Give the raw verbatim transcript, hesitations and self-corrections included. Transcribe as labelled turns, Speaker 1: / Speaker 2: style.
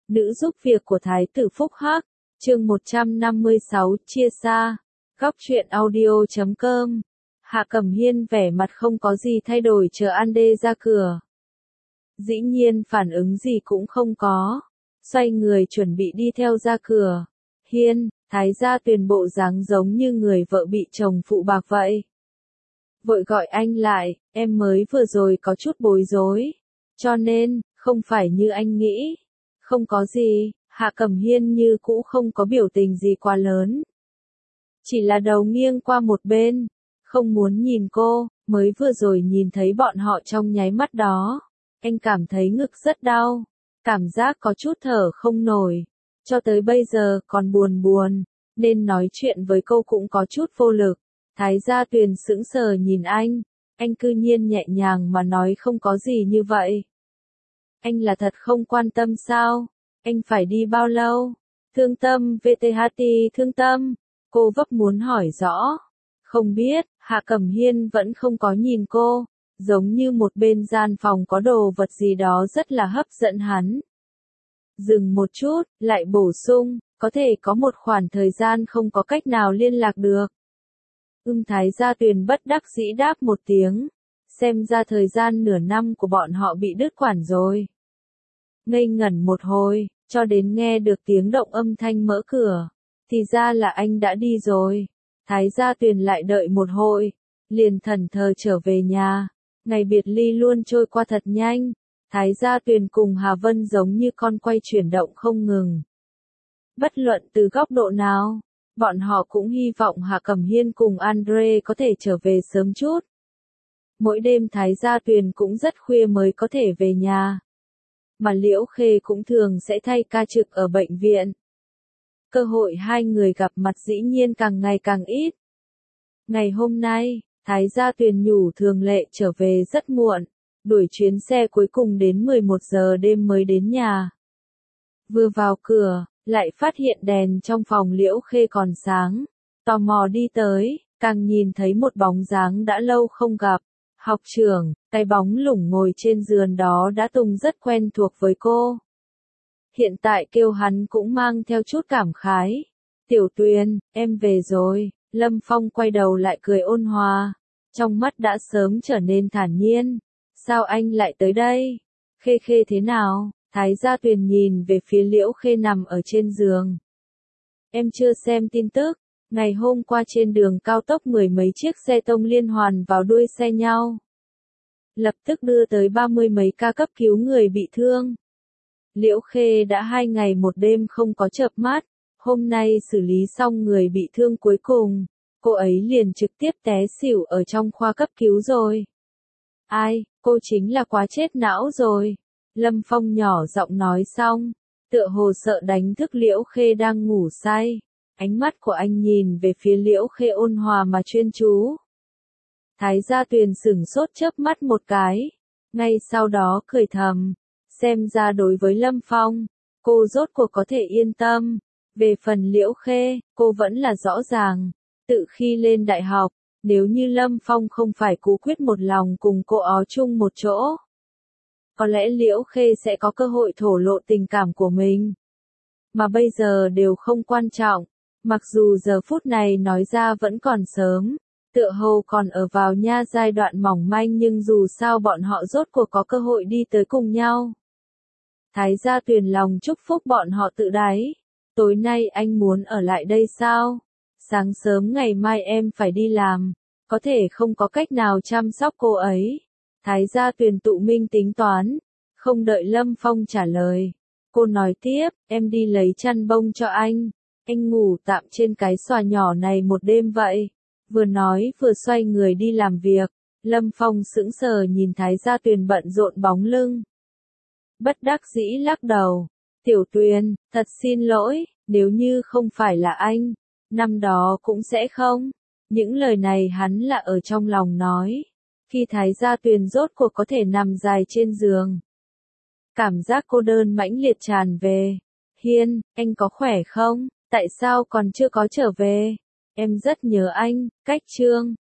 Speaker 1: Nữ giúp việc của Thái tử Phúc Hắc, chương một trăm năm mươi sáu, chia xa. Góc truyện audio chấm com. Hạ Cẩm Hiên vẻ mặt không có gì thay đổi chờ An Đê ra cửa. Dĩ nhiên phản ứng gì cũng không có. Xoay người chuẩn bị đi theo ra cửa. Hiên, Thái gia Tuyền bộ dáng giống như người vợ bị chồng phụ bạc vậy. Vội gọi anh lại, em mới vừa rồi có chút bối rối. Cho nên, không phải như anh nghĩ. Không có gì, Hạ Cẩm Hiên như cũ không có biểu tình gì quá lớn. Chỉ là đầu nghiêng qua một bên, không muốn nhìn cô, mới vừa rồi nhìn thấy bọn họ trong nháy mắt đó. Anh cảm thấy ngực rất đau, cảm giác có chút thở không nổi, cho tới bây giờ còn buồn buồn, nên nói chuyện với cô cũng có chút vô lực. Thái gia Tuyền sững sờ nhìn anh, anh cư nhiên nhẹ nhàng mà nói không có gì như vậy. Anh là thật không quan tâm sao? Anh phải đi bao lâu? Thương tâm vê tê hát tê thương tâm. Cô vấp muốn hỏi rõ. Không biết, Hạ Cẩm Hiên vẫn không có nhìn cô, giống như một bên gian phòng có đồ vật gì đó rất là hấp dẫn hắn. Dừng một chút, lại bổ sung, có thể có một khoảng thời gian không có cách nào liên lạc được. Ưm Thái gia Tuyền bất đắc dĩ đáp một tiếng. Xem ra thời gian nửa năm của bọn họ bị đứt quản rồi. Ngây ngẩn một hồi, cho đến nghe được tiếng động âm thanh mở cửa. Thì ra là anh đã đi rồi. Thái gia Tuyền lại đợi một hồi, liền thẫn thờ trở về nhà. Ngày biệt ly luôn trôi qua thật nhanh. Thái gia Tuyền cùng Hà Vân giống như con quay chuyển động không ngừng. Bất luận từ góc độ nào, bọn họ cũng hy vọng Hạ Cẩm Hiên cùng Andre có thể trở về sớm chút. Mỗi đêm Thái gia Tuyền cũng rất khuya mới có thể về nhà. Mà Liễu Khê cũng thường sẽ thay ca trực ở bệnh viện. Cơ hội hai người gặp mặt dĩ nhiên càng ngày càng ít. Ngày hôm nay, Thái gia Tuyền nhủ thường lệ trở về rất muộn, đuổi chuyến xe cuối cùng đến mười một giờ đêm mới đến nhà. Vừa vào cửa, lại phát hiện đèn trong phòng Liễu Khê còn sáng, tò mò đi tới, càng nhìn thấy một bóng dáng đã lâu không gặp. Học trưởng, cái bóng lủng ngồi trên giường đó đã từng rất quen thuộc với cô. Hiện tại kêu hắn cũng mang theo chút cảm khái. Tiểu Tuyền, em về rồi. Lâm Phong quay đầu lại cười ôn hòa, trong mắt đã sớm trở nên thản nhiên. Sao anh lại tới đây? Khê Khê thế nào? Thái gia Tuyền nhìn về phía Liễu Khê nằm ở trên giường. Em chưa xem tin tức. Ngày hôm qua trên đường cao tốc mười mấy chiếc xe tông liên hoàn vào đuôi xe nhau. Lập tức đưa tới ba mươi mấy ca cấp cứu người bị thương. Liễu Khê đã hai ngày một đêm không có chợp mắt. Hôm nay xử lý xong người bị thương cuối cùng. Cô ấy liền trực tiếp té xỉu ở trong khoa cấp cứu rồi. Ai, cô chính là quá chết não rồi. Lâm Phong nhỏ giọng nói xong. Tựa hồ sợ đánh thức Liễu Khê đang ngủ say. Ánh mắt của anh nhìn về phía Liễu Khê ôn hòa mà chuyên chú. Thái gia Tuyền sửng sốt chớp mắt một cái. Ngay sau đó cười thầm. Xem ra đối với Lâm Phong, cô rốt cuộc có thể yên tâm. Về phần Liễu Khê, cô vẫn là rõ ràng. Tự khi lên đại học, nếu như Lâm Phong không phải cố quyết một lòng cùng cô ó chung một chỗ, có lẽ Liễu Khê sẽ có cơ hội thổ lộ tình cảm của mình. Mà bây giờ đều không quan trọng. Mặc dù giờ phút này nói ra vẫn còn sớm, tựa hồ còn ở vào nha giai đoạn mỏng manh nhưng dù sao bọn họ rốt cuộc có cơ hội đi tới cùng nhau. Thái gia Tuyền lòng chúc phúc bọn họ tự đáy. Tối nay anh muốn ở lại đây sao? Sáng sớm ngày mai em phải đi làm, có thể không có cách nào chăm sóc cô ấy. Thái gia Tuyền tụ minh tính toán, không đợi Lâm Phong trả lời. Cô nói tiếp, em đi lấy chăn bông cho anh. Anh ngủ tạm trên cái xòa nhỏ này một đêm vậy. Vừa nói vừa xoay người đi làm việc. Lâm Phong sững sờ nhìn Thái gia Tuyền bận rộn bóng lưng. Bất đắc dĩ lắc đầu. Tiểu Tuyền, thật xin lỗi, nếu như không phải là anh, năm đó cũng sẽ không. Những lời này hắn là ở trong lòng nói. Khi Thái gia Tuyền rốt cuộc có thể nằm dài trên giường. Cảm giác cô đơn mãnh liệt tràn về. Hiên, anh có khỏe không? Tại sao còn chưa có trở về? Em rất nhớ anh. Cách chương.